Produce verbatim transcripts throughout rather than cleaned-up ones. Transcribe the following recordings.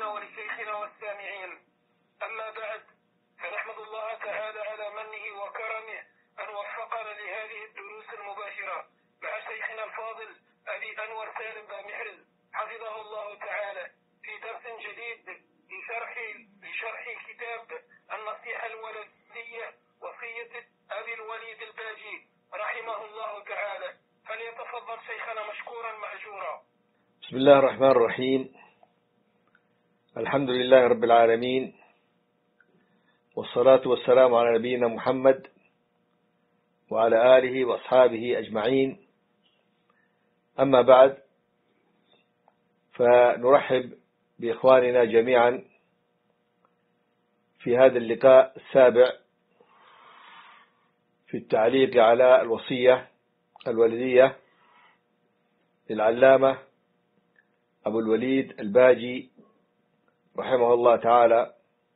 لنا ولشيخنا والسامعين. أما بعد، فنحمد الله تعالى على منه وكرمه أن وفقنا لهذه الدروس المباشرة مع شيخنا الفاضل أبي أنور سالم بامحرز حفظه الله تعالى في درس جديد لشرح لشرح كتاب النصيحة الولدية وصية أبي الوليد الباجي رحمه الله تعالى. فليتفضل شيخنا مشكورا مأجورا. بسم الله الرحمن الرحيم. الحمد لله رب العالمين، والصلاة والسلام على نبينا محمد وعلى آله وأصحابه أجمعين. أما بعد، فنرحب بإخواننا جميعا في هذا اللقاء السابع في التعليق على الوصية الوالدية للعلامة أبو الوليد الباجي رحمه الله تعالى.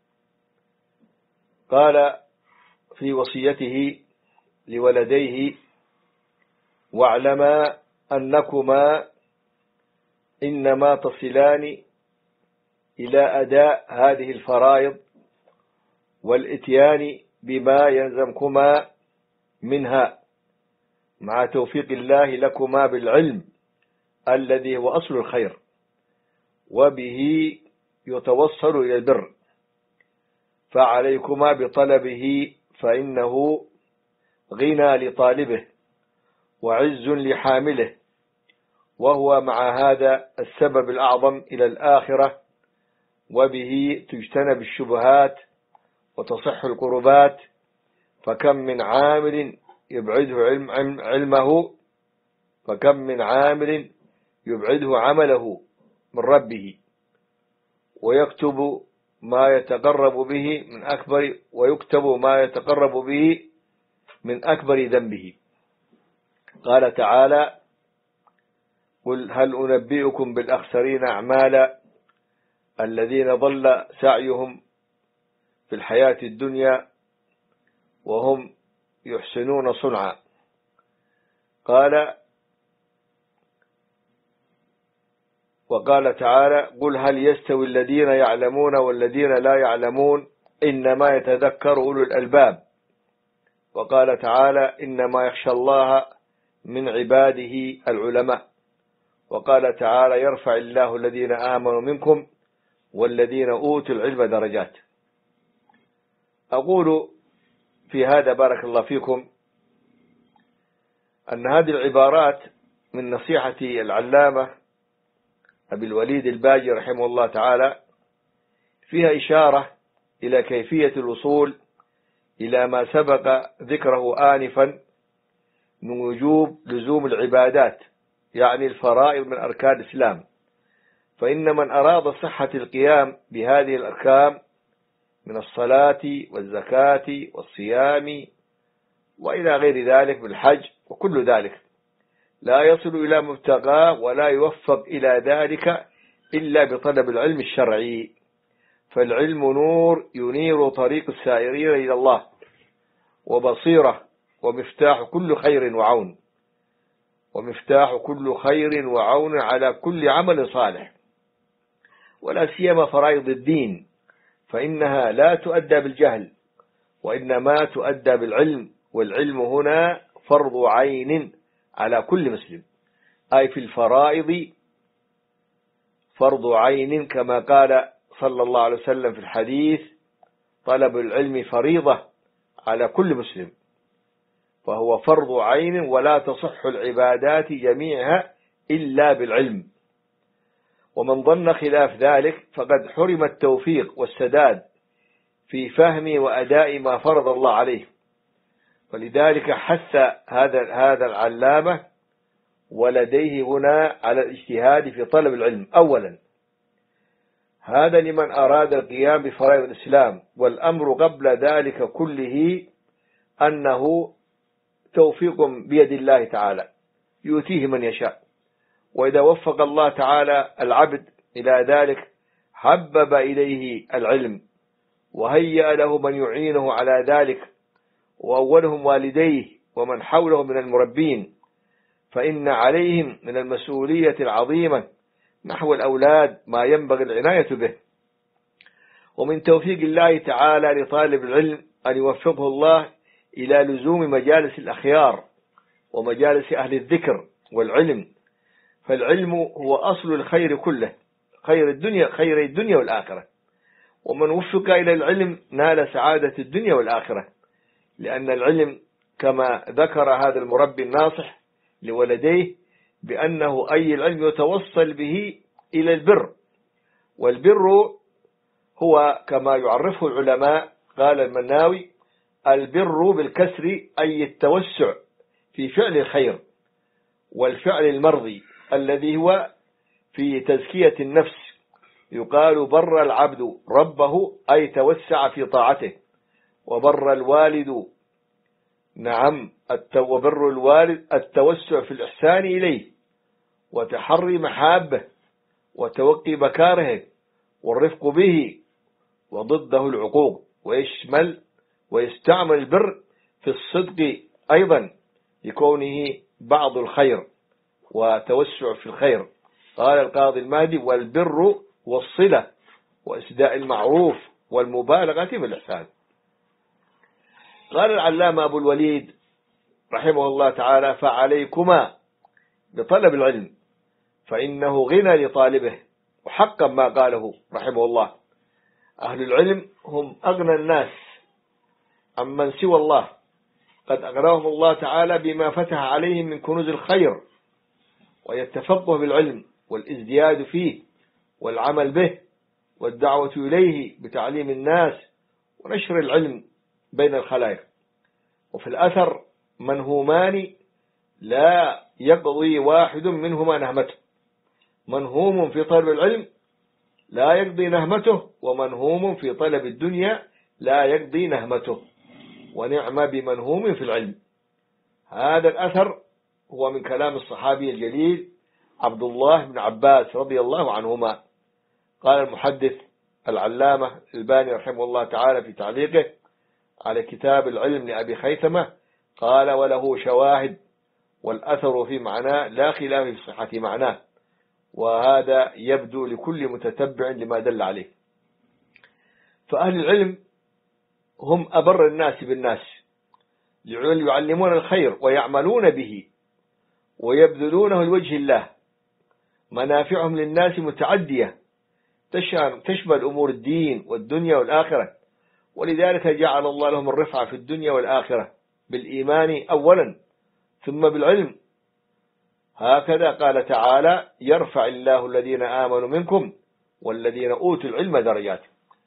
قال في وصيته لولديه: واعلما أنكما إنما تصلان إلى أداء هذه الفرائض والإتيان بما يلزمكما منها مع توفيق الله لكما بالعلم الذي هو أصل الخير، وبه يتوصل إلى البر، فعليكما بطلبه فإنه غنى لطالبه وعز لحامله، وهو مع هذا السبب الأعظم إلى الآخرة، وبه تجتنب الشبهات وتصح القربات. فكم من عامل يبعده علم علمه فكم من عامل يبعده عمله من ربه، ويكتب ما يتقرب به من أكبر ويكتب ما يتقرب به من أكبر ذنبه. قال تعالى: قل هل أنبئكم بالأخسرين أعمالا الذين ضل سعيهم في الحياة الدنيا وهم يحسنون صنعا. قال وقال تعالى: قل هل يستوي الذين يعلمون والذين لا يعلمون إنما يتذكر أولو الألباب. وقال تعالى: إنما يخشى الله من عباده العلماء. وقال تعالى: يرفع الله الذين آمنوا منكم والذين أوتوا العلم درجات. أقول في هذا بارك الله فيكم أن هذه العبارات من نصيحة العلامة أبي الوليد الباجي رحمه الله تعالى فيها إشارة إلى كيفية الوصول إلى ما سبق ذكره آنفا من وجوب لزوم العبادات، يعني الفرائض من أركان الإسلام. فإن من أراد صحة القيام بهذه الأركان من الصلاة والزكاة والصيام وإلى غير ذلك بالحج وكل ذلك لا يصل إلى مبتغاه ولا يوفق إلى ذلك إلا بطلب العلم الشرعي. فالعلم نور ينير طريق السائرين إلى الله، وبصيرة، ومفتاح كل خير وعون ومفتاح كل خير وعون على كل عمل صالح، ولا سيما فرائض الدين، فإنها لا تؤدى بالجهل وإنما تؤدى بالعلم. والعلم هنا فرض عين على كل مسلم، أي في الفرائض فرض عين، كما قال صلى الله عليه وسلم في الحديث: طلب العلم فريضة على كل مسلم. فهو فرض عين، ولا تصح العبادات جميعها إلا بالعلم. ومن ظن خلاف ذلك فقد حرم التوفيق والسداد في فهم وأداء ما فرض الله عليه. ولذلك حث هذا هذا العلامة ولديه هنا على الاجتهاد في طلب العلم. أولا، هذا لمن أراد القيام بفرائض الإسلام، والأمر قبل ذلك كله أنه توفيق بيد الله تعالى يؤتيه من يشاء. وإذا وفق الله تعالى العبد إلى ذلك حبب إليه العلم وهيأ له من يعينه على ذلك، وأولهم والديه ومن حوله من المربين، فإن عليهم من المسؤولية العظيمة نحو الأولاد ما ينبغي العناية به. ومن توفيق الله تعالى لطالب العلم أن يوفقه الله إلى لزوم مجالس الأخيار ومجالس أهل الذكر والعلم، فالعلم هو أصل الخير كله، خير الدنيا خير الدنيا والآخرة، ومن وفق إلى العلم نال سعادة الدنيا والآخرة، لأن العلم كما ذكر هذا المربي الناصح لولديه بأنه أي العلم يتوصل به إلى البر، والبر هو كما يعرفه العلماء، قال المناوي: البر بالكسر أي التوسع في فعل الخير والفعل المرضي الذي هو في تزكية النفس، يقال بر العبد ربه أي توسع في طاعته، وبر الوالد نعم وبر الوالد التوسع في الإحسان إليه وتحري محابه وتوقي مكاره والرفق به، وضده العقوق، ويشمل ويستعمل البر في الصدق أيضا لكونه بعض الخير وتوسع في الخير. قال القاضي المهدي: والبر والصلة وإسداء المعروف والمبالغة في الإحسان. قال العلامة أبو الوليد رحمه الله تعالى: فعليكما بطلب العلم فإنه غنى لطالبه. وحقا ما قاله رحمه الله، أهل العلم هم أغنى الناس عمن سوى الله، قد أغناهم الله تعالى بما فتح عليهم من كنوز الخير، ويتفقه بالعلم والازدياد فيه والعمل به والدعوة إليه بتعليم الناس ونشر العلم بين الخلائق. وفي الأثر: منهومان لا يقضي واحد منهما نهمته، منهوم في طلب العلم لا يقضي نهمته، ومنهوم في طلب الدنيا لا يقضي نهمته، ونعم بمنهوم في العلم. هذا الأثر هو من كلام الصحابي الجليل عبد الله بن عباس رضي الله عنهما. قال المحدث العلامة الباني رحمه الله تعالى في تعليقه على كتاب العلم لأبي خيثمة، قال: وله شواهد، والأثر في معناه لا خلاف في صحة معناه، وهذا يبدو لكل متتبع لما دل عليه. فأهل العلم هم أبر الناس بالناس، يعلمون الخير ويعملون به ويبذلونه لوجه الله، منافعهم للناس متعدية تشمل أمور الدين والدنيا والآخرة، ولذلك جعل الله لهم الرفعة في الدنيا والآخرة بالإيمان أولا ثم بالعلم. هكذا قال تعالى: يرفع الله الذين آمنوا منكم والذين أوتوا العلم درجات.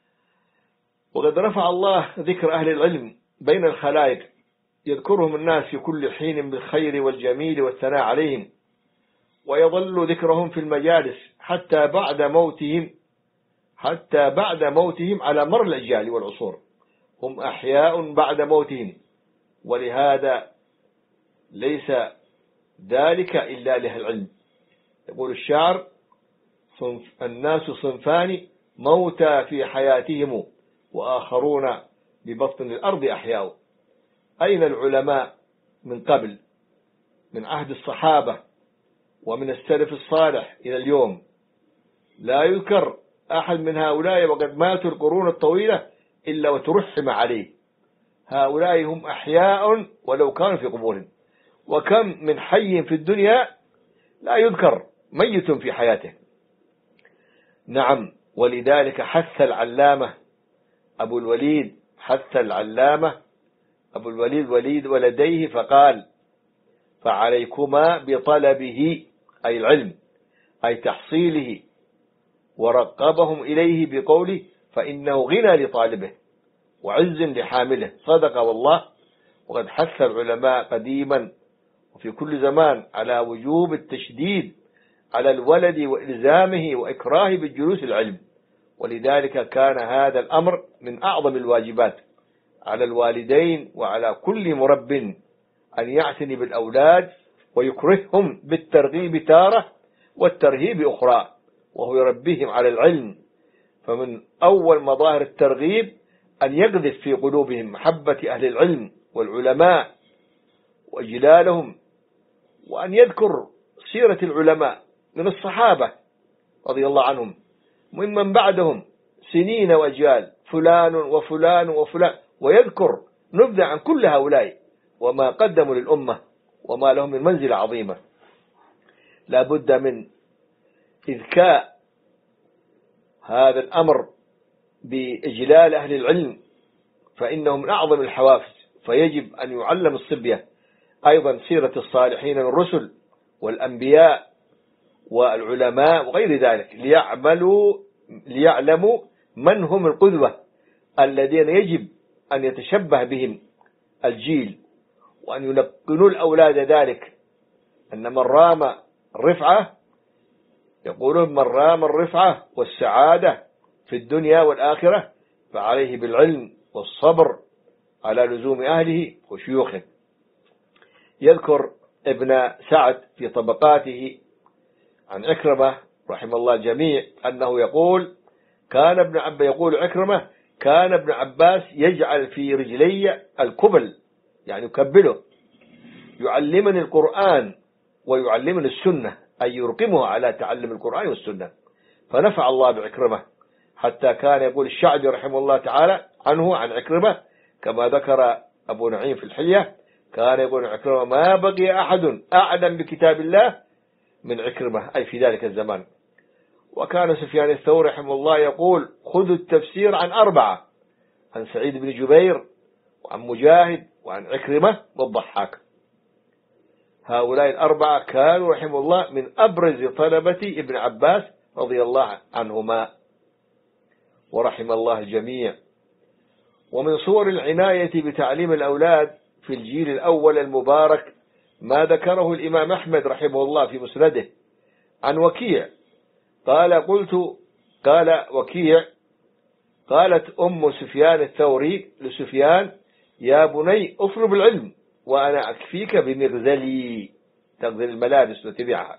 وقد رفع الله ذكر أهل العلم بين الخلائق، يذكرهم الناس في كل حين بالخير والجميل والثناء عليهم، ويظل ذكرهم في المجالس حتى بعد موتهم حتى بعد موتهم على مر الأجيال والعصور، هم أحياء بعد موتهم، ولهذا ليس ذلك إلا لأهل العلم. يقول الشاعر: الناس صنفان موتى في حياتهم وآخرون ببطن الأرض أحياء. أين العلماء من قبل، من عهد الصحابة ومن السلف الصالح إلى اليوم؟ لا يذكر أحد من هؤلاء وقد ماتوا القرون الطويلة إلا وترحم عليه. هؤلاء هم أحياء ولو كانوا في قبورهم، وكم من حي في الدنيا لا يذكر، ميت في حياته. نعم، ولذلك حث العلامة أبو الوليد حث العلامة أبو الوليد وليد ولديه فقال: فعليكما بطلبه، أي العلم، أي تحصيله، ورقبهم إليه بقوله: فإنه غنى لطالبه وعز لحامله. صدق والله. وقد حث العلماء قديما وفي كل زمان على وجوب التشديد على الولد وإلزامه وإكراهه بالجلوس العلم، ولذلك كان هذا الأمر من أعظم الواجبات على الوالدين وعلى كل مرب أن يعتني بالأولاد ويكرههم بالترغيب تارة والترهيب أخرى، وهو يربيهم على العلم. فمن أول مظاهر الترغيب أن يقذف في قلوبهم محبة أهل العلم والعلماء وإجلالهم، وأن يذكر سيرة العلماء من الصحابة رضي الله عنهم ومن بعدهم، سنين وأجيال فلان وفلان وفلان، ويذكر نبذة عن كل هؤلاء وما قدموا للأمة وما لهم من منزلة عظيمة. لا بد من إذكاء هذا الأمر بإجلال أهل العلم، فإنهم من أعظم الحوافز، فيجب أن يعلم الصبية أيضا سيرة الصالحين الرسل والأنبياء والعلماء وغير ذلك، ليعملوا ليعلموا من هم القدوة الذين يجب أن يتشبه بهم الجيل، وأن يلقنوا الأولاد ذلك، أن من رام الرفعة، يقولون من رام الرفعة والسعادة في الدنيا والآخرة فعليه بالعلم والصبر على لزوم أهله وشيوخه. يذكر ابن سعد في طبقاته عن عكرمة رحمه الله الجميع أنه يقول كان ابن عباس يقول عكرمة كان ابن عباس يجعل في رجلي الكبل، يعني يكبله، يعلمني القرآن ويعلمني السنة، أي يرقمه على تعلم القرآن والسنة. فنفع الله بعكرمة، حتى كان يقول الشعبي رحمه الله تعالى عنه عن عكرمة كما ذكر أبو نعيم في الحلية، كان يقول عكرمة ما بقي أحد أعلم بكتاب الله من عكرمة، أي في ذلك الزمان. وكان سفيان الثوري رحمه الله يقول خذوا التفسير عن أربعة، عن سعيد بن جبير وعن مجاهد وعن عكرمة والضحاك. هؤلاء الأربعة كانوا رحمه الله من أبرز طلبة ابن عباس رضي الله عنهما ورحم الله الجميع. ومن صور العناية بتعليم الأولاد في الجيل الأول المبارك ما ذكره الإمام أحمد رحمه الله في مسنده عن وكيع قال قلت قال وكيع قالت أم سفيان الثوري لسفيان يا بني اطلب العلم وأنا أكفيك بمغزلي، تغزل الملابس وتبعها.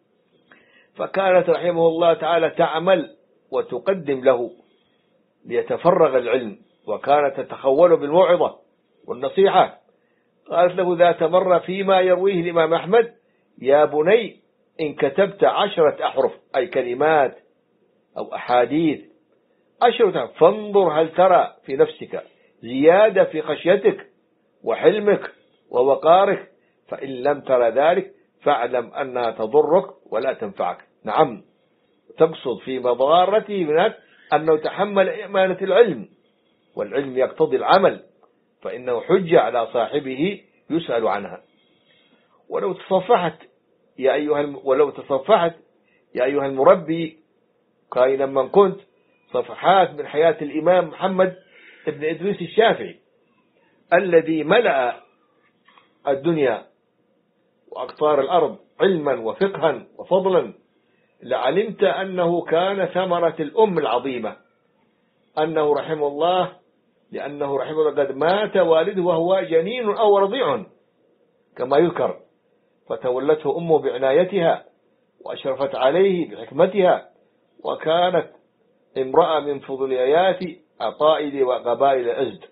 فكانت رحمه الله تعالى تعمل وتقدم له ليتفرغ العلم، وكانت تتخول بالموعظة والنصيحة. قالت له ذات مرة فيما يرويه الإمام أحمد يا بني إن كتبت عشرة أحرف أي كلمات أو أحاديث عشرة فانظر هل ترى في نفسك زيادة في خشيتك وحلمك ووقارك، فإن لم ترى ذلك فاعلم أنها تضرك ولا تنفعك. نعم، تقصد في مضارته من أنه تحمل إمانة العلم، والعلم يقتضي العمل، فإنه حجة على صاحبه يسأل عنها. ولو تصفحت يا أيها الم... ولو تصفحت يا أيها المربي كائنا من كنت صفحات من حياة الإمام محمد ابن إدريس الشافعي الذي ملأ الدنيا وأقطار الأرض علما وفقها وفضلا، لعلمت أنه كان ثمرة الأم العظيمة، أنه رحمه الله لأنه رحمه الله قد مات والده وهو جنين أو رضيع كما يذكر، فتولته أمه بعنايتها وأشرفت عليه بحكمتها، وكانت امرأة من فضليات أطائل وقبائل أزد.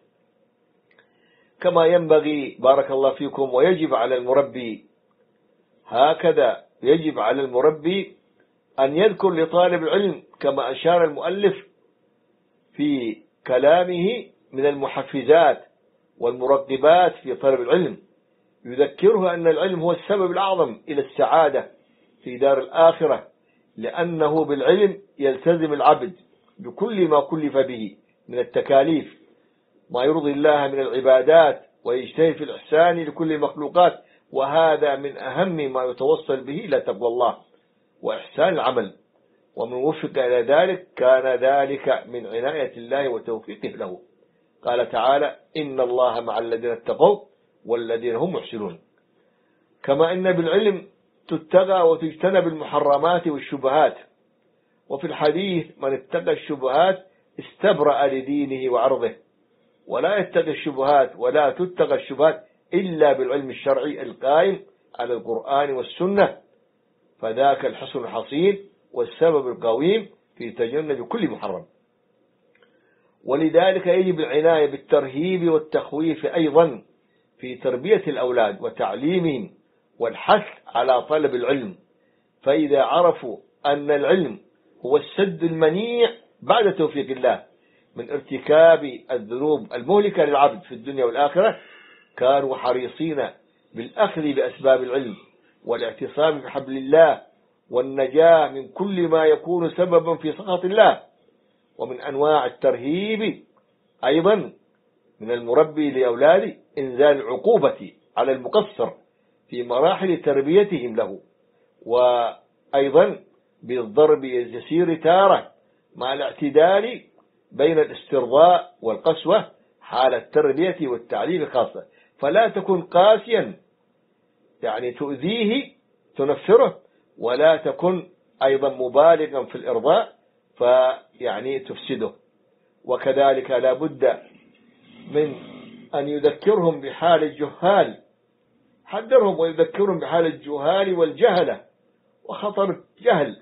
كما ينبغي بارك الله فيكم ويجب على المربي هكذا يجب على المربي أن يذكر لطالب العلم كما أشار المؤلف في كلامه من المحفزات والمرغبات في طلب العلم، يذكره أن العلم هو السبب الأعظم إلى السعادة في دار الآخرة، لأنه بالعلم يلتزم العبد بكل ما كلف به من التكاليف ما يرضي الله من العبادات، ويجتهد في الإحسان لكل المخلوقات، وهذا من أهم ما يتوصل به إلى تقوى الله وإحسان العمل. ومن وفق إلى ذلك كان ذلك من عناية الله وتوفيقه له. قال تعالى إن الله مع الذين اتقوا والذين هم محسنون. كما إن بالعلم تتقى وتجتنب المحرمات والشبهات، وفي الحديث من اتقى الشبهات استبرأ لدينه وعرضه، ولا يتقى الشبهات ولا تتقى الشبهات إلا بالعلم الشرعي القائم على القرآن والسنة، فذاك الحصن الحصين والسبب القويم في تجنب كل محرم. ولذلك يجب العناية بالترهيب والتخويف أيضا في تربية الأولاد وتعليمهم والحث على طلب العلم، فإذا عرفوا أن العلم هو السد المنيع بعد توفيق الله من ارتكاب الذنوب المهلكة للعبد في الدنيا والآخرة، كانوا حريصين بالأخذ بأسباب العلم والاعتصام بحبل الله والنجاة من كل ما يكون سببا في سخط الله. ومن أنواع الترهيب أيضا من المربي لأولاده إنزال العقوبة على المقصر في مراحل تربيتهم له، وأيضا بالضرب اليسير تارة مع الاعتدال بين الاسترضاء والقسوة حال التربية والتعليم خاصة. فلا تكن قاسيا يعني تؤذيه تنفره، ولا تكن أيضا مبالغا في الإرضاء فيعني تفسده. وكذلك لا بد من أن يذكرهم بحال الجهال، حذرهم ويذكرهم بحال الجهال والجهلة وخطر الجهل،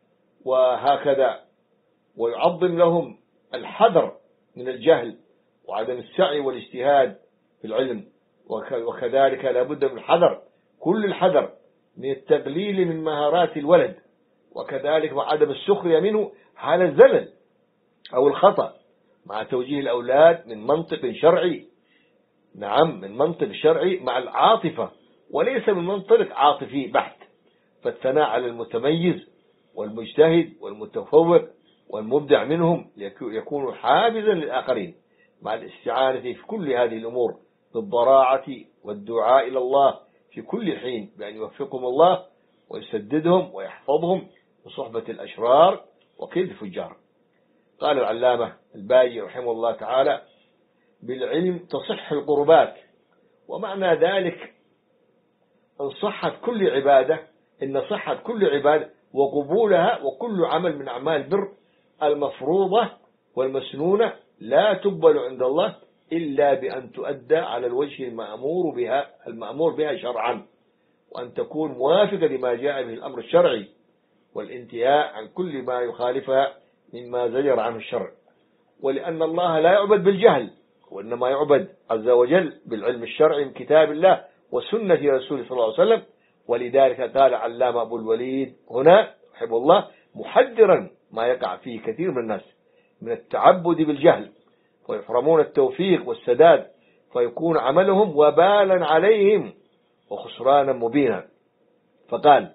وهكذا ويعظم لهم الحذر من الجهل وعدم السعي والاجتهاد في العلم. وكذلك لا بد من الحذر، كل الحذر من التقليل من مهارات الولد، وكذلك وعدم السخرية منه حال الزلل أو الخطأ، مع توجيه الأولاد من منطق شرعي. نعم، من منطق شرعي مع العاطفة وليس من منطق عاطفي بحت. فالثناء على المتميز والمجتهد والمتفوق والمبدع منهم يكون حافزا للآخرين، مع الاستعانة في كل هذه الأمور بالضراعة والدعاء إلى الله في كل حين بأن يوفقهم الله ويسددهم ويحفظهم بصحبة الأشرار وكيد الفجار. قال العلامة الباجي رحمه الله تعالى: بالعلم تصح القربات. ومعنى ذلك أن صحت كل عبادة إن صحت كل عبادة وقبولها وكل عمل من أعمال البر المفروضة والمسنونة لا تقبل عند الله إلا بأن تؤدى على الوجه المأمور بها المأمور بها شرعا، وأن تكون موافقة لما جاء به الأمر الشرعي، والانتهاء عن كل ما يخالفها مما زجر عنه الشرع. ولأن الله لا يعبد بالجهل، وإنما يعبد عز وجل بالعلم الشرعي من كتاب الله وسنة رسوله صلى الله عليه وسلم. ولذلك قال علامة أبو الوليد هنا رحمه الله محذرا ما يقع فيه كثير من الناس من التعبد بالجهل، ويحرمون التوفيق والسداد، فيكون عملهم وبالا عليهم وخسرانا مبينا. فقال: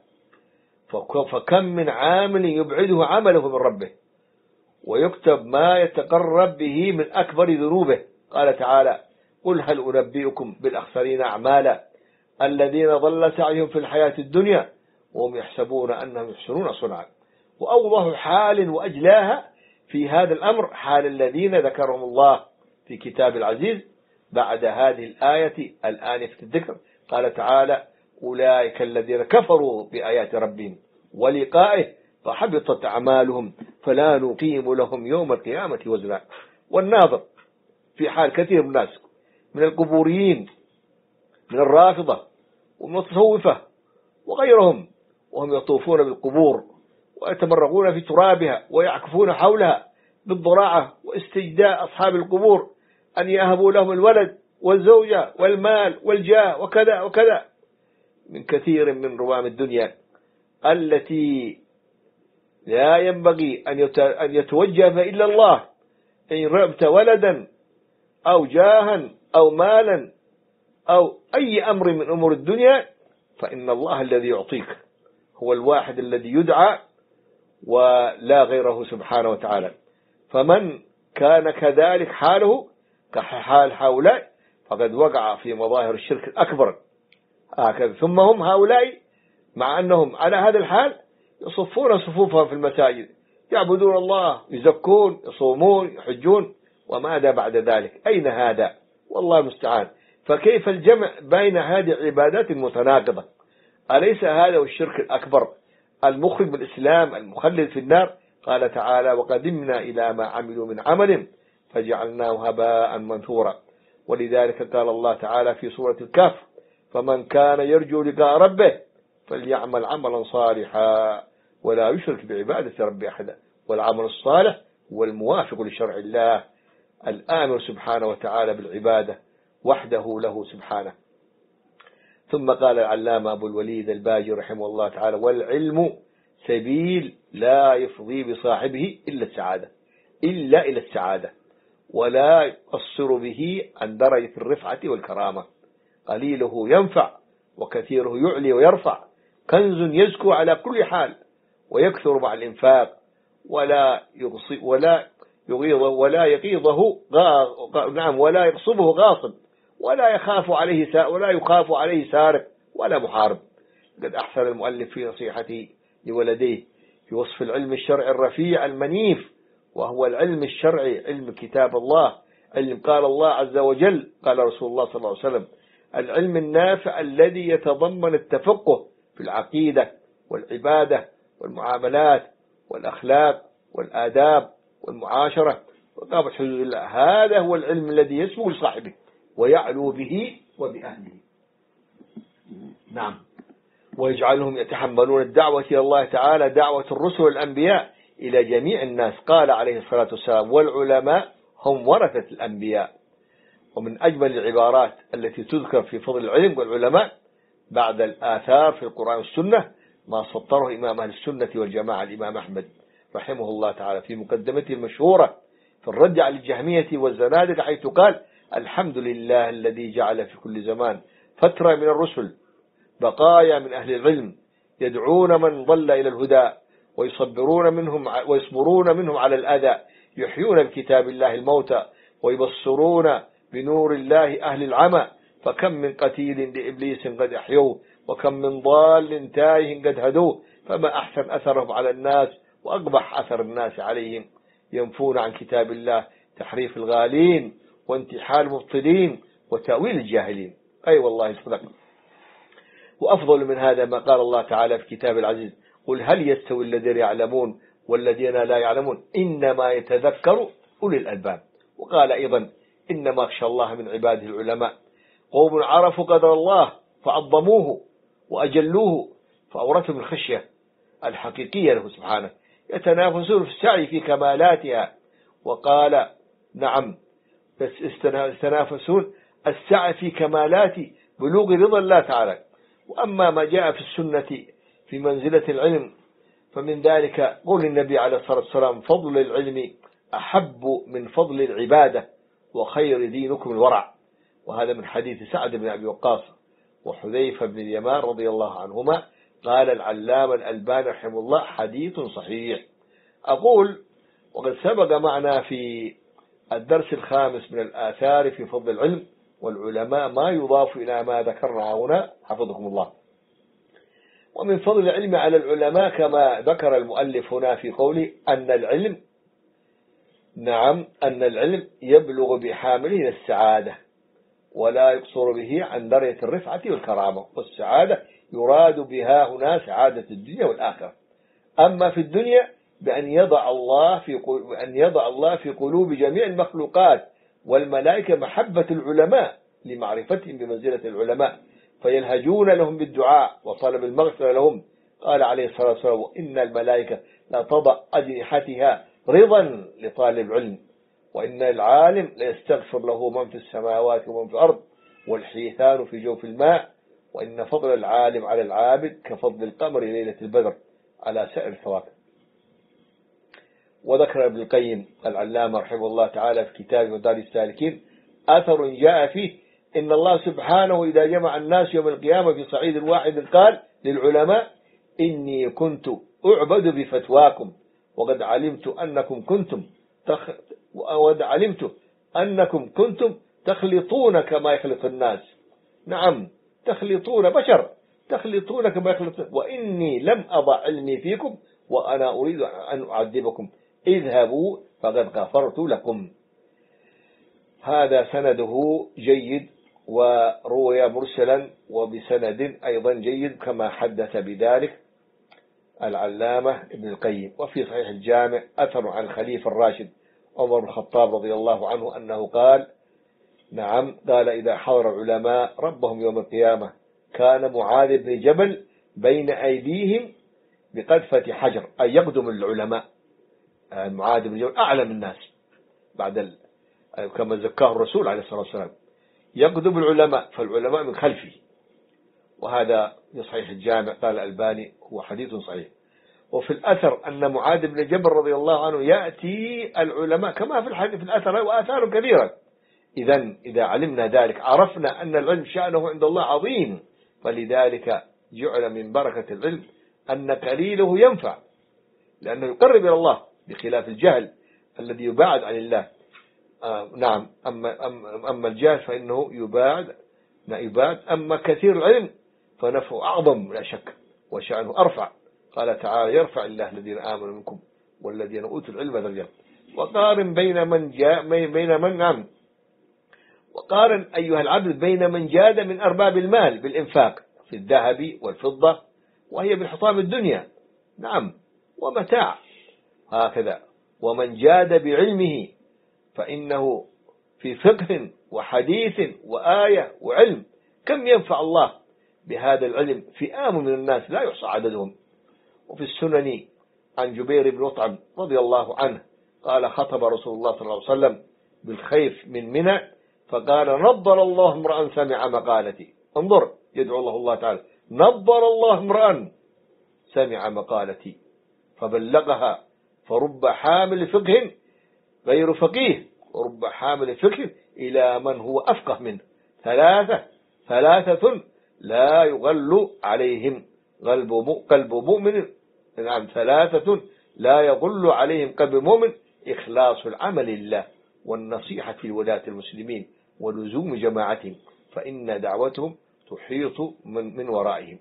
فكم من عامل يبعده عمله من ربه ويكتب ما يتقرب به من أكبر ذنوبه. قال تعالى: قل هل أنبئكم بالأخسرين أعمالا الذين ضل سعيهم في الحياة الدنيا وهم يحسبون أنهم يحسنون صنعا. وأوضح حال وأجلاها في هذا الأمر حال الذين ذكرهم الله في كتاب العزيز بعد هذه الآية الآنفة الذكر. قال تعالى: أولئك الذين كفروا بآيات ربهم ولقائه فحبطت أعمالهم فلا نقيم لهم يوم القيامة وزنا. والناظر في حال كثير من الناس من القبوريين من الرافضة والمتصوفة وغيرهم، وهم يطوفون بالقبور ويتمرغون في ترابها ويعكفون حولها بالضراعة واستجداء أصحاب القبور أن يهبوا لهم الولد والزوجة والمال والجاه وكذا وكذا، من كثير من روام الدنيا التي لا ينبغي أن يتوجه إلا الله. إن رأبت ولدا أو جاها أو مالا أو أي أمر من أمور الدنيا فإن الله الذي يعطيك، هو الواحد الذي يدعى ولا غيره سبحانه وتعالى. فمن كان كذلك حاله كحال هؤلاء فقد وقع في مظاهر الشرك الأكبر. هكذا ثم هم هؤلاء مع أنهم على هذا الحال يصفون صفوفهم في المساجد، يعبدون الله، يزكون، يصومون، يحجون، وماذا بعد ذلك؟ أين هذا؟ والله المستعان. فكيف الجمع بين هذه العبادات المتناقضة؟ أليس هذا هو الشرك الأكبر المخرج من الإسلام المخلد في النار؟ قال تعالى: وقدمنا إلى ما عملوا من عمل فجعلناه هباء منثورا. ولذلك قال الله تعالى في سورة الكهف: فمن كان يرجو لقاء ربه فليعمل عملا صالحا ولا يشرك بعبادة ربه أحدا. والعمل الصالح هو الموافق لشرع الله الآمر سبحانه وتعالى بالعبادة وحده له سبحانه. ثم قال العلامة أبو الوليد الباجي رحمه الله تعالى: والعلم سبيل لا يفضي بصاحبه إلا السعادة. إلا إلى السعادة، ولا يقصر به عن درجة الرفعة والكرامة. قليله ينفع وكثيره يعلي ويرفع، كنز يزكو على كل حال ويكثر مع الإنفاق، ولا يغصي ولا يغيظه ولا يغيظه غا... نعم ولا يغصبه غاصب، ولا يخاف عليه سا... ولا يخاف عليه سارق ولا محارب. قد أحسن المؤلف في نصيحته لولديه في وصف العلم الشرعي الرفيع المنيف، وهو العلم الشرعي، علم كتاب الله، علم قال الله عز وجل، قال رسول الله صلى الله عليه وسلم: العلم النافع الذي يتضمن التفقه في العقيدة والعبادة والمعاملات والأخلاق والآداب والمعاشرة وإقامة حدود الله. هذا هو العلم الذي يسمو لصاحبه ويعلو به وبأهله. نعم، ويجعلهم يتحملون الدعوة إلى الله تعالى، دعوة الرسل والأنبياء إلى جميع الناس. قال عليه الصلاة والسلام: والعلماء هم ورثة الأنبياء. ومن أجمل العبارات التي تذكر في فضل العلم والعلماء بعد الآثار في القرآن والسنة ما سطره إمام أهل السنة والجماعة الإمام أحمد رحمه الله تعالى في مقدمته المشهورة في الرد على الجهمية والزنادقة، حيث قال: الحمد لله الذي جعل في كل زمان فترة من الرسل بقايا من أهل العلم يدعون من ضل إلى الهدى، ويصبرون منهم ويصبرون منهم على الأذى، يحيون بكتاب الله الموتى، ويبصرون بنور الله أهل العمى. فكم من قتيل لإبليس قد أحيوه، وكم من ضال تائه قد هدوه. فما أحسن أثرهم على الناس وأقبح أثر الناس عليهم، ينفون عن كتاب الله تحريف الغالين وانتحال المبطلين وتأويل الجاهلين. أي أيوة والله صدق. وأفضل من هذا ما قال الله تعالى في كتاب العزيز: قل هل يستوي الذين يعلمون والذين لا يعلمون إنما يتذكر أولي الألباب. وقال أيضا: إنما يخشى الله من عباده العلماء، قوم عرفوا قدر الله فعظموه وأجلوه فأورثهم الخشية الحقيقية له سبحانه، يتنافسون في السعي في كمالاتها. وقال: نعم، بس يتنافسون السعي في كمالات بلوغ رضا الله تعالى. وأما ما جاء في السنة في منزلة العلم فمن ذلك قول النبي عليه الصلاة والسلام: فضل العلم أحب من فضل العبادة، وخير دينكم الورع. وهذا من حديث سعد بن أبي وقاص وحذيفة بن اليمان رضي الله عنهما. قال العلامة الألباني رحمه الله: حديث صحيح. أقول: وقد سبق معنا في الدرس الخامس من الآثار في فضل العلم والعلماء ما يضاف إلى ما ذكرنا هنا حفظكم الله. ومن فضل العلم على العلماء كما ذكر المؤلف هنا في قوله أن العلم نعم أن العلم يبلغ بحامله إلى السعادة، ولا يقصر به عن درجة الرفعة والكرامة. والسعادة يراد بها هنا سعادة الدنيا والآخرة. أما في الدنيا بأن يضع الله في بأن يضع الله في قلوب جميع المخلوقات والملائكة محبة العلماء لمعرفتهم بمنزلة العلماء، فيلهجون لهم بالدعاء وطلب المغفرة لهم. قال عليه الصلاة والسلام: إن الملائكة لا تضع أجنحتها رضا لطالب علم، وإن العالم ليستغفر له من في السماوات ومن في الأرض والحيتان في جوف الماء، وإن فضل العالم على العابد كفضل القمر ليلة البدر على سائر الكواكب. وذكر ابن القيم العلامة رحمه الله تعالى في كتاب مدارج السالكين أثر جاء فيه: إن الله سبحانه إذا جمع الناس يوم القيامة في صعيد واحد قال للعلماء: إني كنت أعبد بفتواكم، وقد علمت أنكم كنتم تخ... وقد علمت أنكم كنتم تخلطون كما يخلط الناس. نعم، تخلطون بشر، تخلطون كما يخلطون، وإني لم أضع علمي فيكم وأنا أريد أن أعذبكم، اذهبوا فقد غفرت لكم. هذا سنده جيد، وروي مرسلا وبسند أيضا جيد كما حدث بذلك العلامة ابن القيم. وفي صحيح الجامع أثر عن الخليفة الراشد عمر بن الخطاب رضي الله عنه أنه قال: نعم، قال: إذا حضر العلماء ربهم يوم القيامة كان معاذ بن جبل بين أيديهم بقذفة حجر، أي يقدم العلماء. معاذ بن جبل أعلم الناس بعد ال... كما زكاه الرسول عليه الصلاة والسلام، يقدم العلماء، فالعلماء من خلفه. وهذا في صحيح الجامع قال الألباني هو حديث صحيح. وفي الأثر أن معاذ بن جبل رضي الله عنه يأتي العلماء كما في الحديث في الأثر وآثار كثيرة. إذا إذا علمنا ذلك عرفنا أن العلم شأنه عند الله عظيم، فلذلك جعل من بركة العلم أن قليله ينفع، لأنه يقرب إلى الله بخلاف الجهل الذي يباعد عن الله. آه نعم. أما, أما, أما الجهل فإنه يباعد يباعد أما كثير العلم فنفعه أعظم لا شك وشأنه أرفع. قال تعالى: يرفع الله الذين آمنوا منكم والذين أوتوا العلم درجات. وقارن بين من جاء بين من نعم وقارن أيها العبد بين من جاد من أرباب المال بالإنفاق في الذهب والفضة، وهي من حطام الدنيا نعم ومتاع هكذا، ومن جاد بعلمه فإنه في فقه وحديث وآية وعلم. كم ينفع الله بهذا العلم فئام من الناس لا يحصى عددهم. وفي السنن عن جبير بن مطعم رضي الله عنه قال: خطب رسول الله صلى الله عليه وسلم بالخيف من منى فقال: نضر الله امرأ سمع مقالتي. انظر، يدعو الله الله تعالى: نضر الله امرأ سمع مقالتي فبلغها، فرب حامل فقه غير فقيه ورب حامل فقه إلى من هو أفقه منه. ثلاثة ثلاثة لا يغل عليهم قلب قلب مؤمن نعم ثلاثة لا يغل عليهم قلب مؤمن: إخلاص العمل لله، والنصيحة لولاة المسلمين، ولزوم جماعتهم، فإن دعوتهم تحيط من, من ورائهم.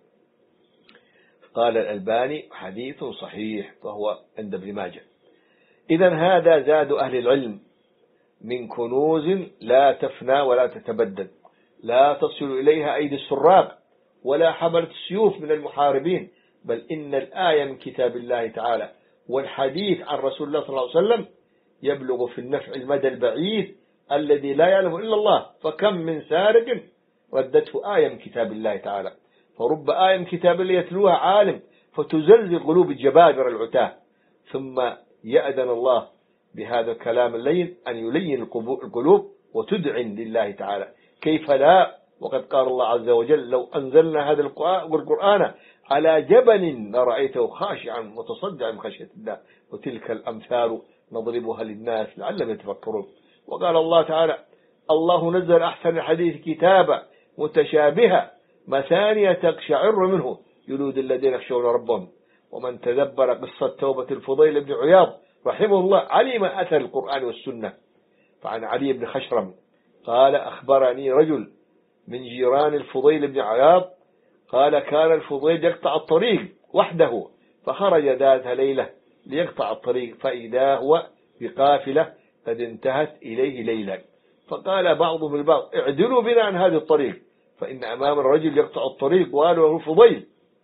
قال الألباني: حديث صحيح، فهو عند ابن ماجه. إذن هذا زاد أهل العلم من كنوز لا تفنى ولا تتبدل، لا تصل إليها أيدي السراق ولا حملة السيوف من المحاربين، بل إن الآية من كتاب الله تعالى والحديث عن رسول الله صلى الله عليه وسلم يبلغ في النفع المدى البعيد الذي لا يعلم إلا الله. فكم من سارق ردته آية من كتاب الله تعالى، فرب آية من كتاب الله يتلوها عالم فتزلزل قلوب الجبابرة العتاه، ثم يأذن الله بهذا الكلام اللين أن يلين القلوب وتدعن لله تعالى. كيف لا، وقد قال الله عز وجل: لو أنزلنا هذا القرآن على جبل لرأيته خاشعا متصدعا من خشية الله، وتلك الأمثال نضربها للناس لعلهم يتفكرون. وقال الله تعالى: الله نزل أحسن الحديث كتابا متشابها مثانية تقشعر منه جلود الذين يخشون ربهم. ومن تدبر قصة توبة الفضيل بن عياض رحمه الله علم أثر القرآن والسنة. فعن علي بن خشرم قال: أخبرني رجل من جيران الفضيل بن عياض قال: كان الفضيل يقطع الطريق وحده، فخرج ذات ليلة ليقطع الطريق، فإذا هو بقافلة قد انتهت إليه ليلا، فقال بعضهم البعض: اعدلوا بنا عن هذه الطريق، فإن أمام الرجل يقطع الطريق وقالوا له الفضيل.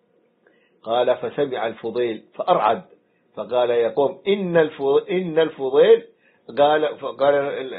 قال: فسمع الفضيل فأرعد، فقال يقوم: إن الفضيل, إن الفضيل قال, فقال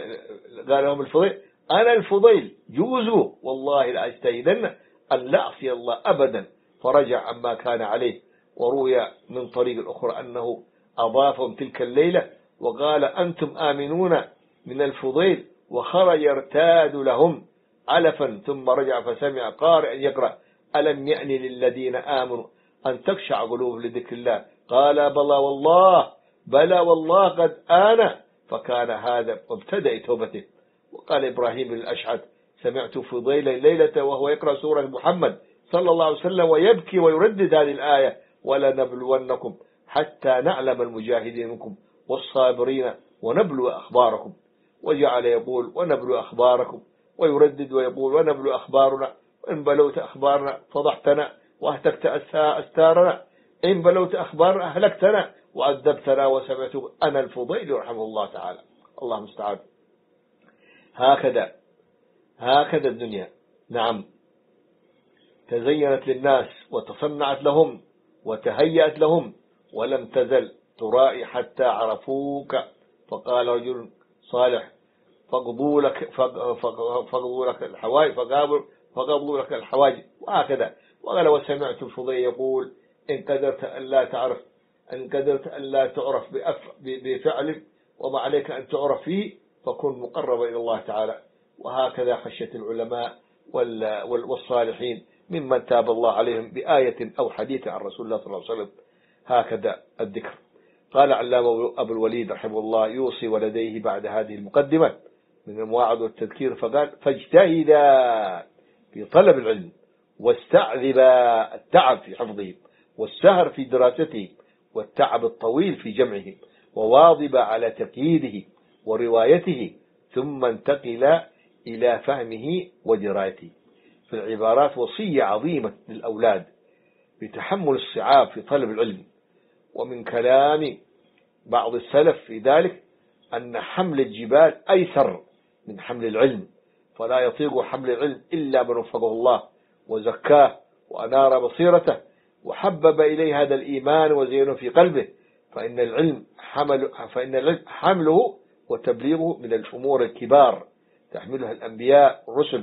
قال لهم الفضيل: أنا الفضيل جوزوا والله لا أستيذن أن لا أعصي الله أبدا. فرجع عما كان عليه. وروي من طريق أخرى أنه أضافهم تلك الليلة وقال: أنتم آمنون من الفضيل، وخرج يرتاد لهم علفا، ثم رجع فسمع قارئا يقرأ: ألم يأن للذين آمنوا أن تخشع قلوبهم لذكر الله. قال: بلى والله بلى والله قد آن. فكان هذا مبتدأ توبته. وقال إبراهيم الأشعث: سمعت فضيلا ليلة وهو يقرأ سورة محمد صلى الله عليه وسلم ويبكي ويردد هذه الآية: ولنبلونكم حتى نعلم المجاهدين منكم والصابرين ونبلو أخباركم. وجعل يقول: ونبلو أخباركم، ويردد ويقول: ونبلو أخبارنا، وإن بلوت أخبارنا فضحتنا واهتكت أستارنا، إن بلوت أخبارنا أهلكتنا وعذبتنا. وسمعت أنا الفضيل رحمه الله تعالى. الله مستعان. هكذا هكذا الدنيا نعم تزينت للناس وتصنعت لهم وتهيأت لهم، ولم تزل ترائي حتى عرفوك. فقال رجل صالح: فقضوا لك فقضوا لك الحوائج فقضوا لك الحواجب. وهكذا. وقال: وسمعت الفضيل يقول: إن قدرت أن لا تعرف إن قدرت أن لا تعرف بفعل وما عليك أن تعرف فيه، فكن مقربا إلى الله تعالى. وهكذا خشية العلماء والصالحين ممن تاب الله عليهم بآية أو حديث عن رسول الله صلى الله عليه وسلم. هكذا الذكر. قال علامة أبو الوليد رحمه الله يوصي ولديه بعد هذه المقدمة من المواعظ والتذكير فقال: فاجتهدا في طلب العلم، واستعذبا التعب في حفظه، والسهر في دراسته، والتعب الطويل في جمعه، وواظبا على تقييده وروايته، ثم انتقل إلى فهمه ودرايته. في العبارات وصية عظيمة للأولاد بتحمل الصعاب في طلب العلم. ومن كلام بعض السلف في ذلك أن حمل الجبال أيسر من حمل العلم، فلا يطيق حمل العلم إلا من وفقه الله وزكاه وأنار بصيرته وحبب إليه هذا الإيمان وزينه في قلبه، فإن العلم حمل فإن العلم حمله وتبليغه من الأمور الكبار تحملها الأنبياء والرسل،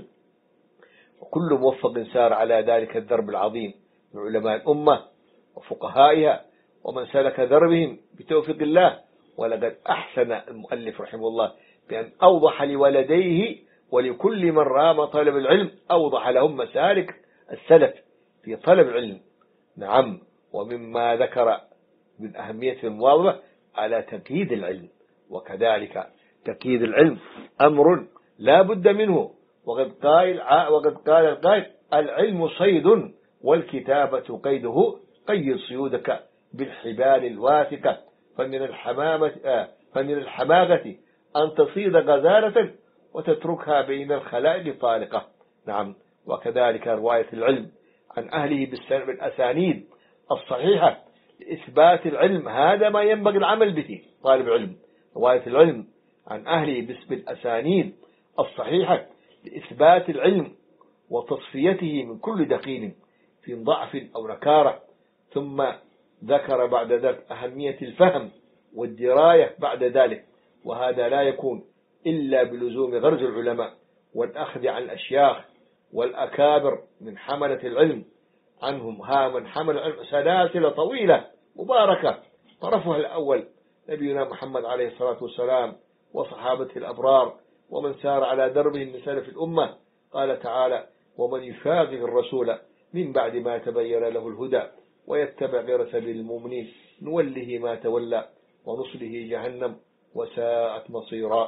وكل موفق سار على ذلك الدرب العظيم من علماء الأمة وفقهائها ومن سلك دربهم بتوفيق الله. ولقد أحسن المؤلف رحمه الله بأن أوضح لولديه ولكل من رام طلب العلم أوضح لهم مسالك السلف في طلب العلم. نعم، ومما ذكر من أهمية المواظبة على تقييد العلم، وكذلك تقييد العلم أمر لا بد منه. وقد قال وقد قال القائل: العلم صيد والكتابة قيده، قيد صيودك بالحبال الواثقة، فمن الحمامة آه فمن الحماقة أن تصيد غزالة وتتركها بين الخلائق طالقة. نعم، وكذلك رواية العلم عن أهله بالأسانيد الصحيحة لإثبات العلم، هذا ما ينبغي العمل به طالب العلم. رواية العلم عن أهله بالأسانيد الصحيحة لإثبات العلم وتصفيته من كل دخيل في ضعف أو نكارة. ثم ذكر بعد ذلك أهمية الفهم والدراية بعد ذلك، وهذا لا يكون إلا بلزوم غرز العلماء والأخذ عن الأشياخ والأكابر من حملة العلم عنهم. ها من حمل العلم سلاسل طويلة مباركة، طرفها الأول نبينا محمد عليه الصلاة والسلام وصحابته الأبرار ومن سار على دربهم من سلف الأمة. قال تعالى: ومن يشاقق الرسول من بعد ما تبين له الهدى ويتبع غير سبيل المؤمنين نوله ما تولى ونصله جهنم وساءت مصيرا.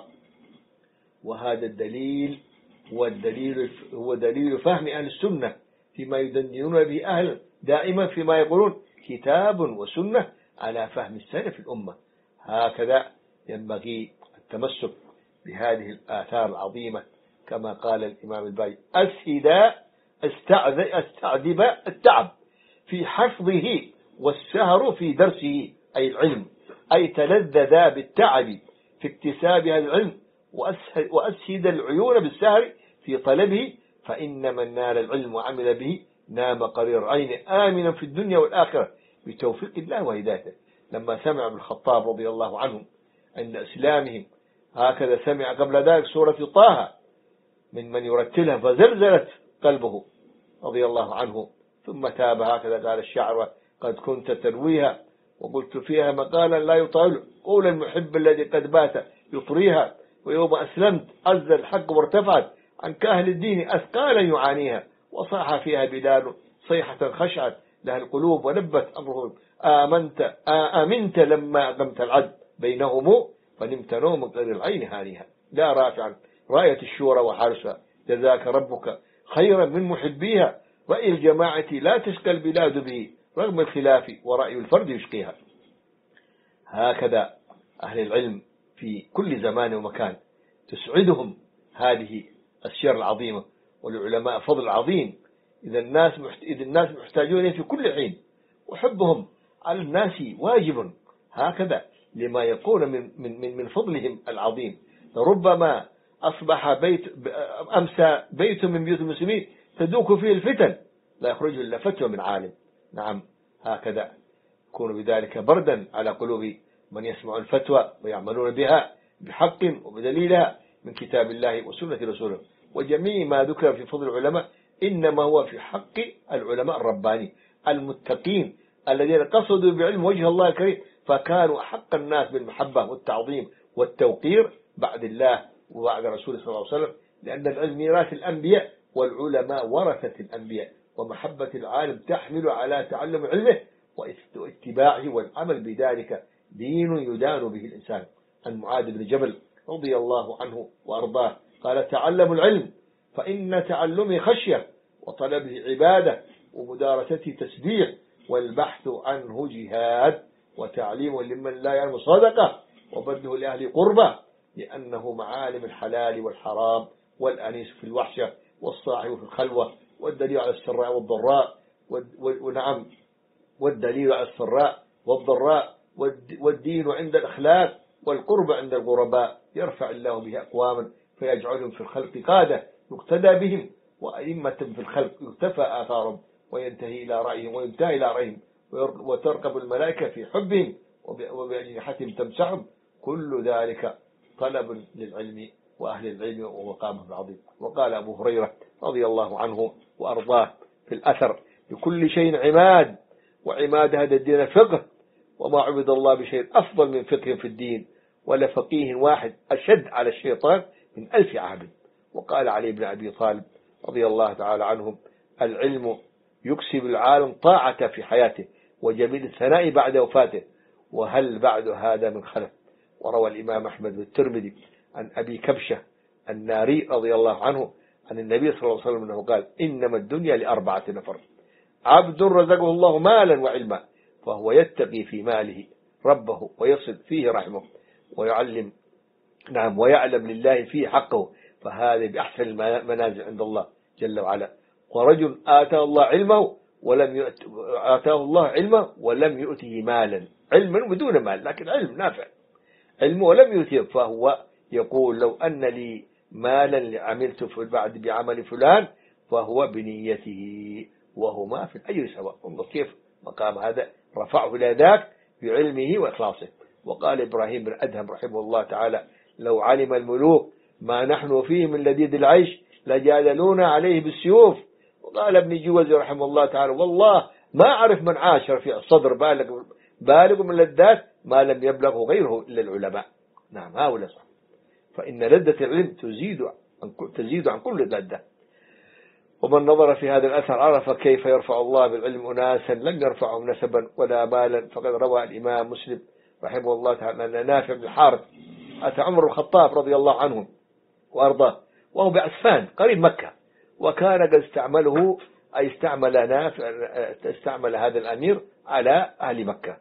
وهذا الدليل هو الدليل هو دليل فهم أهل السنة فيما يدندنون به أهل دائما فيما يقولون كتاب وسنة على فهم السلف الأمة. هكذا ينبغي التمسك بهذه الآثار العظيمة، كما قال الإمام الباجي: أسهد استعذب التعب في حفظه والسهر في درسه، أي العلم، أي تلذذا بالتعب في اكتساب هذا العلم، وأسهد العيون بالسهر في طلبه، فإن من نال العلم وعمل به نام قرير عين آمنا في الدنيا والآخرة بتوفيق الله وهدايته. لما سمع ابن الخطاب رضي الله عنه عند إسلامهم هكذا سمع قبل ذلك سورة طه من من يرتلها فزلزلت قلبه رضي الله عنه، ثم تاب. هكذا قال الشاعر: قد كنت ترويها وقلت فيها مقالا لا يطال، قول المحب الذي قد بات يطريها، ويوم أسلمت عز الحق وارتفعت عن كاهل الدين أثقالا يعانيها، وصاح فيها بلال صيحة خشعت لها القلوب ونبت أمرهم، آمنت آمنت لما أقمت العدل بينهم فنمت نوم غير العين هانيها، لا رافعا راية الشورى وحارسها، جزاك ربك خيرا من محبيها، رأي الجماعة لا تشقى البلاد به رغم الخلاف ورأي الفرد يشقيها. هكذا أهل العلم في كل زمان ومكان تسعدهم هذه السير العظيمة، والعلماء فضل عظيم، إذا الناس محت... إذا الناس محتاجون في كل حين، وحبهم على الناس واجب، هكذا لما يكون من من من, من فضلهم العظيم. ربما أصبح بيت أمسى بيت من بيوت المسلمين تدوك فيه الفتن لا يخرج إلا فتوى من عالم. نعم، هكذا يكون بذلك بردا على قلوب من يسمع الفتوى ويعملون بها بحق وبدليلها من كتاب الله وسنة رسوله. وجميع ما ذكر في فضل العلماء إنما هو في حق العلماء الرباني المتقين الذين قصدوا بعلم وجه الله الكريم، فكانوا حق الناس بالمحبة والتعظيم والتوقير بعد الله وبعد رسوله صلى الله عليه وسلم، لأن العلم ميراث الأنبياء والعلماء ورثة الأنبياء، ومحبة العالم تحمل على تعلم علمه واتباعه والعمل بذلك دين يدان به الإنسان. عن معاذ بن جبل رضي الله عنه وأرضاه قال تعلموا العلم فإن تعلمي خشية وطلبه عبادة ومدارسته تسبيح والبحث عنه جهاد وتعليم لمن لا يعلم صدقة وبذله لأهل قربة لأنه معالم الحلال والحرام والأنيس في الوحشة والصاحب في الخلوة والدليل على السراء والضراء ونعم والدليل على السراء والضراء والدين عند الأخلاق والقرب عند الغرباء يرفع الله به أقواما فيجعلهم في الخلق قادة يقتدى بهم وأئمة في الخلق يكتفى آثارهم وينتهي إلى رأيهم وينتهي إلى رأيهم وترقب الملائكة في حبهم وبأجنحتهم تمسحهم. كل ذلك طلب للعلم وأهل العلم ومقامه العظيم. وقال أبو هريرة رضي الله عنه وأرضاه في الأثر لكل شيء عماد وعماد هذا الدين الفقه وما عبد الله بشيء أفضل من فقه في الدين ولا فقيه واحد أشد على الشيطان من ألف عابد. وقال علي بن أبي طالب رضي الله تعالى عنهم العلم يكسب العالم طاعة في حياته وجميل الثناء بعد وفاته وهل بعد هذا من خلف. وروى الإمام أحمد والترمذي عن أبي كبشة الناري رضي الله عنه عن النبي صلى الله عليه وسلم أنه قال إنما الدنيا لأربعة نفر عبد رزقه الله مالا وعلما فهو يتقي في ماله ربه ويصل فيه رحمه ويعلم نعم ويعلم لله فيه حقه فهذا بأحسن المنازل عند الله جل وعلا. ورجل آتاه الله علمه ولم يؤت آتاه الله علمه ولم يؤته مالا علما بدون مال لكن علم نافع علمه ولم يؤته فهو يقول لو أن لي مالا لعملت في بعد بعمل فلان فهو بنيته وهما في الأجر سواء. انظر كيف مقام هذا رفعه إلى ذاك بعلمه وإخلاصه. وقال إبراهيم بن أدهم رحمه الله تعالى لو علم الملوك ما نحن فيه من لذيذ العيش لجادلونا عليه بالسيوف. وقال ابن جوزي رحمه الله تعالى والله ما أعرف من عاش في الصدر بالغ بالغ من لذات ما لم يبلغه غيره إلا العلماء. نعم هؤلاء صح. فإن لذة العلم تزيد عن تزيد عن كل لذة. ومن نظر في هذا الأثر عرف كيف يرفع الله بالعلم أناسا لم يرفعهم نسبا ولا مالا. فقد روى الإمام مسلم رحمه الله تعالى أن نافع بن الحارث أتى عمر الخطاب رضي الله عنه وأرضاه وهو بعسفان قريب مكة وكان قد استعمله أي استعمل نافع استعمل هذا الأمير على أهل مكة.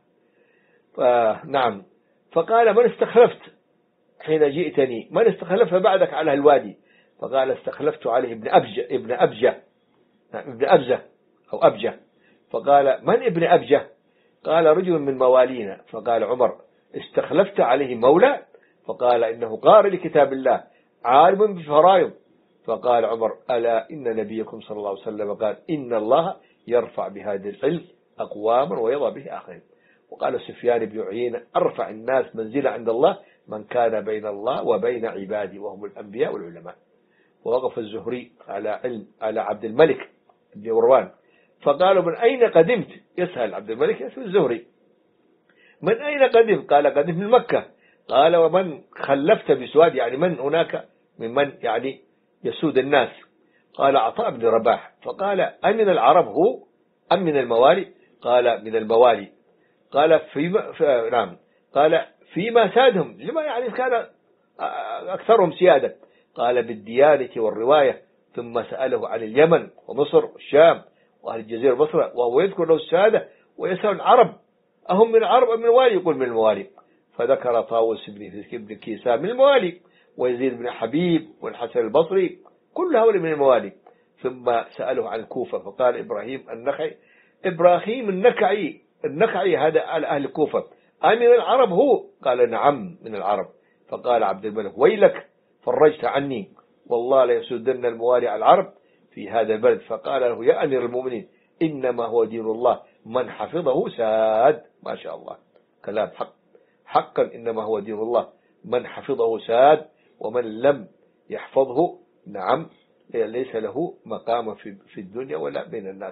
نعم فقال من استخلفت حين جئتني من استخلف بعدك على الوادي فقال استخلفت عليه ابن أبجة ابن أبجة ابن أبزة أو أبجة. فقال من ابن أبجة قال رجل من موالينا. فقال عمر استخلفت عليه مولى فقال إنه قارئ لكتاب الله عالم بالفرائض. فقال عمر ألا إن نبيكم صلى الله عليه وسلم قال إن الله يرفع بهذا العلم أقواما ويضع به آخرين. وقال سفيان بن عيينة أرفع الناس منزلة عند الله من كان بين الله وبين عباده وهم الأنبياء والعلماء. ووقف الزهري على علم على عبد الملك بن مروان فقالوا من أين قدمت يسأل عبد الملك يسأل الزهري من أين قدمت قال قدمت من مكة. قال ومن خلفت بسواد يعني من هناك ممن يعني يسود الناس. قال عطاء بن رباح. فقال أمن العرب هو أم من الموالي قال من الموالي. قال فيما نعم قال فيما سادهم لما يعني كان أكثرهم سيادة. قال بالديانة والرواية. ثم سأله عن اليمن ومصر والشام وأهل الجزيرة البصرة وهو يذكر له السادة ويسأل العرب أهم من العرب أم من الموالي يقول من الموالي. فذكر طاووس بن كيسان من الموالي ويزيد بن حبيب والحسن البصري كل هؤلاء من الموالي. ثم سأله عن الكوفة فقال إبراهيم النخعي إبراهيم النخعي النخعي هذا على أهل الكوفة أمن العرب هو قال نعم من العرب. فقال عبد الملك ويلك فرجت عني والله لا يسودن الموالي على العرب في هذا البلد. فقال له يا أمير المؤمنين إنما هو دين الله من حفظه ساد. ما شاء الله كلام حق حقا إنما هو دين الله من حفظه ساد ومن لم يحفظه نعم ليس له مقام في الدنيا ولا بين الناس.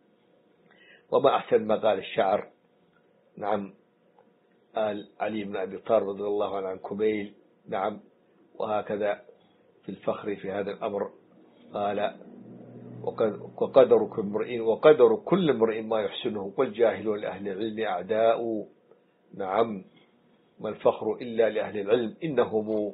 وما أحسن ما قال الشعر نعم قال علي بن أبي طالب رضي الله عنه عن كميل نعم وهكذا في الفخر في هذا الأمر قال وقدر كل امرئ وقدر كل امرئ ما يحسنه، والجاهلون لأهل العلم أعداء. نعم، ما الفخر إلا لأهل العلم، إنهم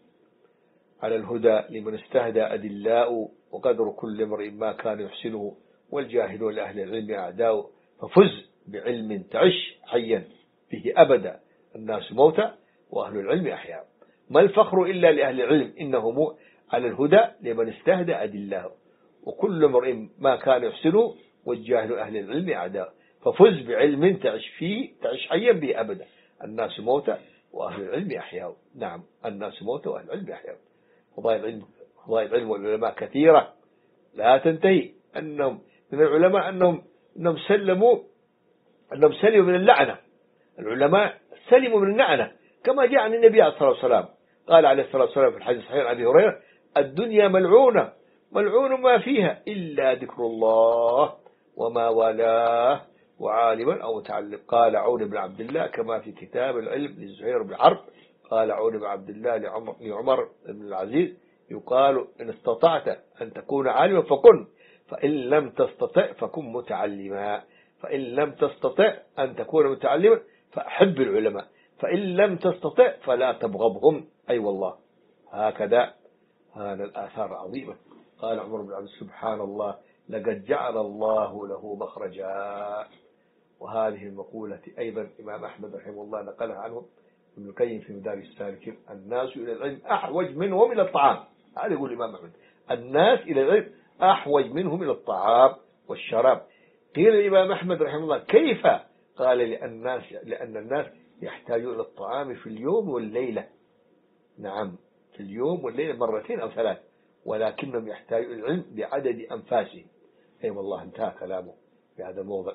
على الهدى لمن استهدى أدلاء، وقدر كل امرئ ما كان يحسنه، والجاهلون لأهل العلم أعداء. ففز بعلم تعش حيا به أبدا، الناس موتى وأهل العلم أحياء. ما الفخر إلا لأهل العلم، إنهم على الهدى لمن استهدى أدلاء، وكل امرئ ما كان يحسنه، والجاهل أهل العلم أعداء. ففز بعلم تعش فيه تعش حيا به أبدا، الناس موتى وأهل العلم أحياء. نعم، الناس موتى وأهل العلم أحياء. فضائل العلم فضائل العلم والعلماء كثيرة لا تنتهي. أنهم من العلماء أنهم أنهم سلموا أنهم سلموا من اللعنة. العلماء سلموا من اللعنة، كما جاء عن النبي عليه الصلاة والسلام. قال عليه الصلاة والسلام في الحديث الصحيح عن أبي هريرة: الدنيا ملعونة ملعون ما فيها إلا ذكر الله وما والاه وعالما أو متعلم. قال عون بن عبد الله كما في كتاب العلم لزهير بن حرب. قال عون بن عبد الله لعمر, لعمر بن العزيز: يقال إن استطعت أن تكون عالما فكن، فإن لم تستطع فكن متعلما، فإن لم تستطع أن تكون متعلما فأحب العلماء، فإن لم تستطع فلا تبغضهم. أي أيوة والله هكذا. هذا الآثار عظيمة. قال عمر بن عبد سبحان الله لقد جعل الله له مخرجا. وهذه المقولة أيضا الإمام أحمد رحمه الله نقلها عنه ابن القيم في مدارج السالكين: الناس إلى العلم أحوج منهم إلى الطعام. هذا يقول الإمام أحمد: الناس إلى العلم أحوج منهم إلى الطعام والشراب. قيل الإمام أحمد رحمه الله: كيف؟ قال: لأن الناس, لأن الناس يحتاجون إلى الطعام في اليوم والليلة. نعم، في اليوم والليلة مرتين أو ثلاث، ولكنهم يحتاجون إلى العلم بعدد أنفاسهم. أي أيوة والله انتهى كلامه في هذا الموضع.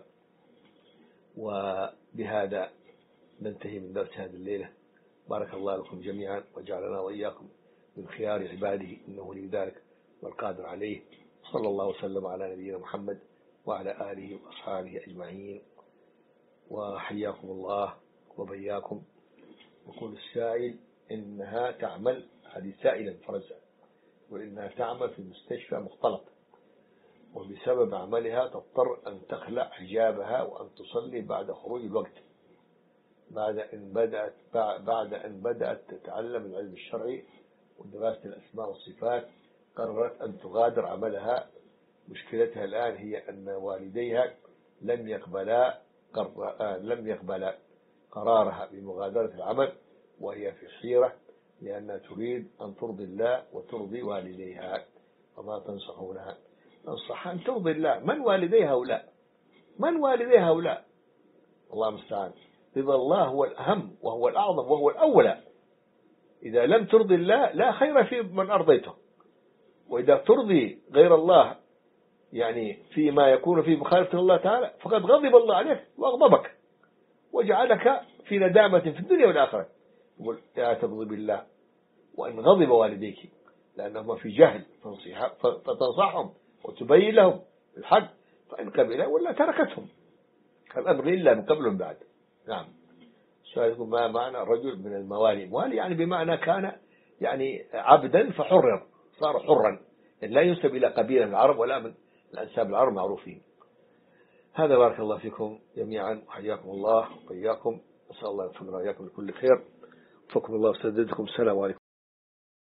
وبهذا ننتهي من درس هذه الليلة. بارك الله لكم جميعا وجعلنا وإياكم من خيار عباده، إنه لذلك والقادر عليه. صلى الله وسلم على نبينا محمد وعلى آله وأصحابه أجمعين. وحياكم الله وبياكم. وقول السائل إنها تعمل، هذه سائلا فرزة، وإنها تعمل في مستشفى مختلط، وبسبب عملها تضطر أن تخلع حجابها وأن تصلي بعد خروج الوقت، بعد أن بدأت بعد أن بدأت تتعلم العلم الشرعي ودراسة الأسماء والصفات. قررت أن تغادر عملها. مشكلتها الآن هي أن والديها لم يقبلا لم يقبلا قرارها بمغادرة العمل، وهي في حيرة لأنها تريد أن ترضي الله وترضي والديها. وما تنصحونها؟ ننصحها أن ترضي الله. من والدي هؤلاء؟ من والدي هؤلاء؟ الله المستعان. رضا الله هو الأهم وهو الأعظم وهو الأولى. إذا لم ترضي الله لا خير في من أرضيته. وإذا ترضي غير الله يعني فيما يكون فيه مخالفة الله تعالى فقد غضب الله عليك وأغضبك وجعلك في ندامة في الدنيا والآخرة. يقول: لا تغضب الله وإن غضب والديك، لأنهما في جهل، فتنصحهم وتبين لهم الحق، فإن قبلوا ولا تركتهم. الأمر إلا من قبل بعد. نعم. سؤالكم: ما معنى رجل من الموالي؟ موالي يعني بمعنى كان يعني عبدا فحرر، صار حرا، لا ينسب إلى قبيلة من العرب ولا من الأنساب العرب معروفين. هذا. بارك الله فيكم جميعا وحياكم الله وإياكم. أسأل الله يغفر لنا وإياكم بكل خير. وفقكم الله وسددكم. السلام عليكم.